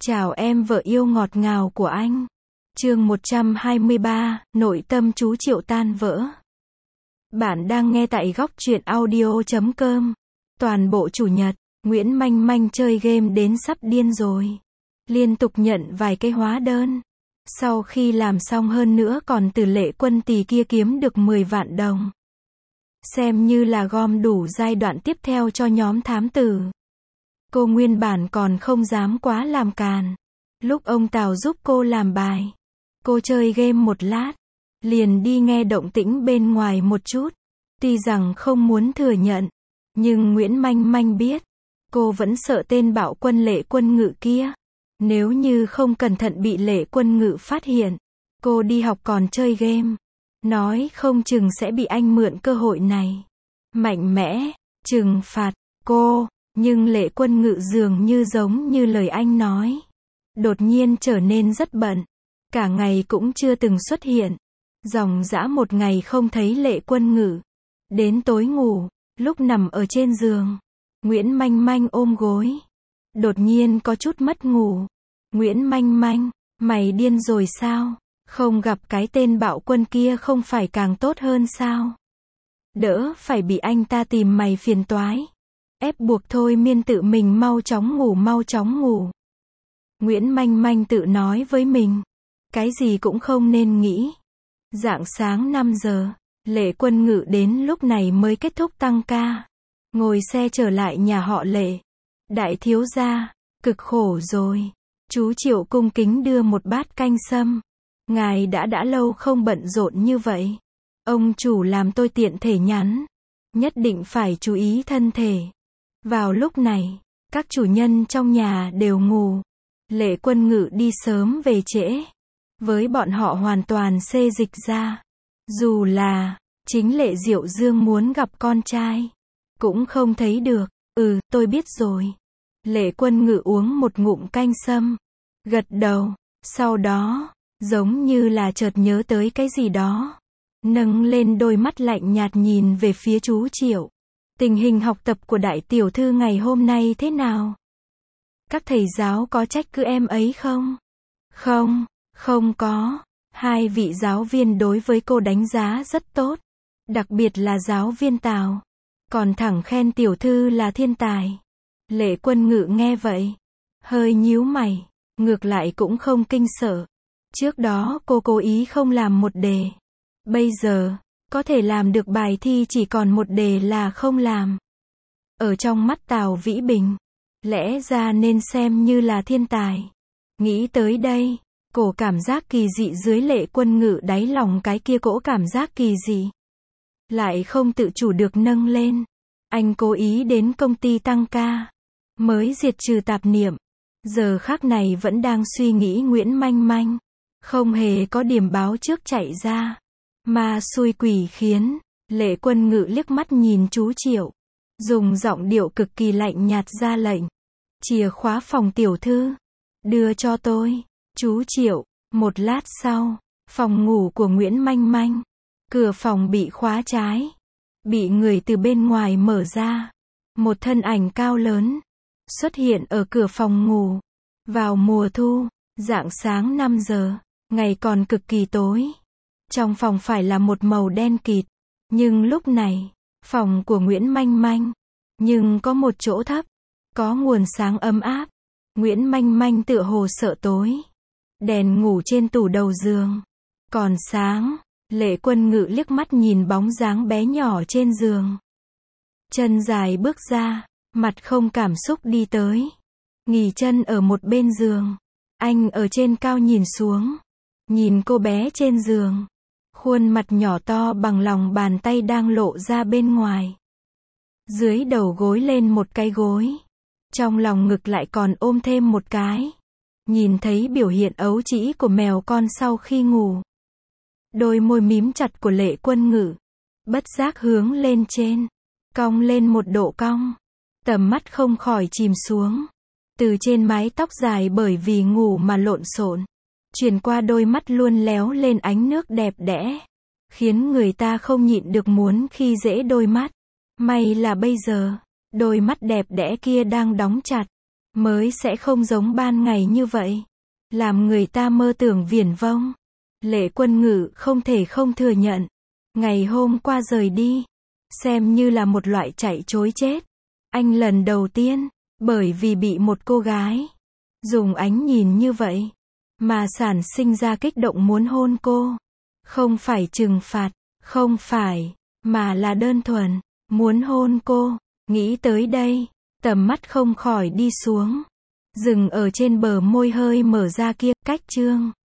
Chào em vợ yêu ngọt ngào của anh. Chương 123, nội tâm chú Triệu tan vỡ. Bạn đang nghe tại góc truyện audio.com. Toàn bộ chủ nhật, Nguyễn Manh Manh chơi game đến sắp điên rồi. Liên tục nhận vài cái hóa đơn. Sau khi làm xong hơn nữa còn từ Lệ Quân Tỳ kia kiếm được 10 vạn đồng. Xem như là gom đủ giai đoạn tiếp theo cho nhóm thám tử. Cô nguyên bản còn không dám quá làm càn. Lúc ông Tào giúp cô làm bài, cô chơi game một lát, liền đi nghe động tĩnh bên ngoài một chút. Tuy rằng không muốn thừa nhận, nhưng Nguyễn Manh Manh biết, cô vẫn sợ tên bạo quân Lệ Quân Ngự kia. Nếu như không cẩn thận bị Lệ Quân Ngự phát hiện, cô đi học còn chơi game, nói không chừng sẽ bị anh mượn cơ hội này mạnh mẽ trừng phạt cô. Nhưng Lệ Quân Ngự dường như giống như lời anh nói, đột nhiên trở nên rất bận, cả ngày cũng chưa từng xuất hiện. Dòng dã một ngày không thấy Lệ Quân Ngự. Đến tối ngủ, lúc nằm ở trên giường, Nguyễn Manh Manh ôm gối, đột nhiên có chút mất ngủ. Nguyễn Manh Manh, mày điên rồi sao? Không gặp cái tên bạo quân kia không phải càng tốt hơn sao? Đỡ phải bị anh ta tìm mày phiền toái. Ép buộc thôi miên tự mình mau chóng ngủ mau chóng ngủ. Nguyễn Manh Manh tự nói với mình, cái gì cũng không nên nghĩ. Rạng sáng 5 giờ, Lệ Quân Ngự đến lúc này mới kết thúc tăng ca. Ngồi xe trở lại nhà họ Lệ. Đại thiếu gia, cực khổ rồi. Chú Triệu cung kính đưa một bát canh sâm. Ngài đã lâu không bận rộn như vậy. Ông chủ làm tôi tiện thể nhắn. Nhất định phải chú ý thân thể. Vào lúc này, các chủ nhân trong nhà đều ngủ. Lệ Quân Ngự đi sớm về trễ. Với bọn họ hoàn toàn xê dịch ra. Dù là, chính Lệ Diệu Dương muốn gặp con trai, cũng không thấy được. Tôi biết rồi. Lệ Quân Ngự uống một ngụm canh sâm. Gật đầu. Sau đó, giống như là chợt nhớ tới cái gì đó. Nâng lên đôi mắt lạnh nhạt nhìn về phía chú Triệu. Tình hình học tập của đại tiểu thư ngày hôm nay thế nào? Các thầy giáo có trách cứ em ấy không? Không có. Hai vị giáo viên đối với cô đánh giá rất tốt. Đặc biệt là giáo viên Tào. Còn thẳng khen tiểu thư là thiên tài. Lệ Quân Ngự nghe vậy, hơi nhíu mày. Ngược lại cũng không kinh sợ. Trước đó cô cố ý không làm một đề. Bây giờ, có thể làm được bài thi chỉ còn một đề là không làm. Ở trong mắt Tào Vĩ Bình, lẽ ra nên xem như là thiên tài. Nghĩ tới đây, cổ cảm giác kỳ dị dưới Lệ Quân Ngự đáy lòng cái kia cỗ cảm giác kỳ dị. Lại không tự chủ được nâng lên. Anh cố ý đến công ty tăng ca, mới diệt trừ tạp niệm. Giờ khắc này vẫn đang suy nghĩ Nguyễn Manh Manh. Không hề có điểm báo trước chạy ra. Ma xui quỷ khiến. Lệ Quân Ngự liếc mắt nhìn chú Triệu. Dùng giọng điệu cực kỳ lạnh nhạt ra lệnh. Chìa khóa phòng tiểu thư. Đưa cho tôi. Chú Triệu. Một lát sau, phòng ngủ của Nguyễn Manh Manh. Cửa phòng bị khóa trái. Bị người từ bên ngoài mở ra. Một thân ảnh cao lớn xuất hiện ở cửa phòng ngủ. Vào mùa thu, rạng sáng 5 giờ, ngày còn cực kỳ tối. Trong phòng phải là một màu đen kịt. Nhưng lúc này, phòng của Nguyễn Manh Manh, nhưng có một chỗ thấp, có nguồn sáng ấm áp. Nguyễn Manh Manh tựa hồ sợ tối. Đèn ngủ trên tủ đầu giường còn sáng. Lệ Quân Ngự liếc mắt nhìn bóng dáng bé nhỏ trên giường. Chân dài bước ra, mặt không cảm xúc đi tới. Nghỉ chân ở một bên giường. Anh ở trên cao nhìn xuống. Nhìn cô bé trên giường. Khuôn mặt nhỏ to bằng lòng bàn tay đang lộ ra bên ngoài. Dưới đầu gối lên một cái gối. Trong lòng ngực lại còn ôm thêm một cái. Nhìn thấy biểu hiện ấu trĩ của mèo con sau khi ngủ. Đôi môi mím chặt của Lệ Quân Ngự bất giác hướng lên trên, cong lên một độ cong. Tầm mắt không khỏi chìm xuống. Từ trên mái tóc dài bởi vì ngủ mà lộn xộn, chuyển qua đôi mắt luôn léo lên ánh nước đẹp đẽ, khiến người ta không nhịn được muốn khi dễ đôi mắt. May là bây giờ, đôi mắt đẹp đẽ kia đang đóng chặt. mới sẽ không giống ban ngày như vậy. Làm người ta mơ tưởng viển vông. Lệ Quân Ngự không thể không thừa nhận. Ngày hôm qua rời đi, xem như là một loại chạy trối chết. Anh lần đầu tiên, bởi vì bị một cô gái dùng ánh nhìn như vậy, mà sản sinh ra kích động muốn hôn cô. Không phải trừng phạt, không phải, mà là đơn thuần, muốn hôn cô. Nghĩ tới đây, tầm mắt không khỏi đi xuống. Dừng ở trên bờ môi hơi mở ra kia, cách Trương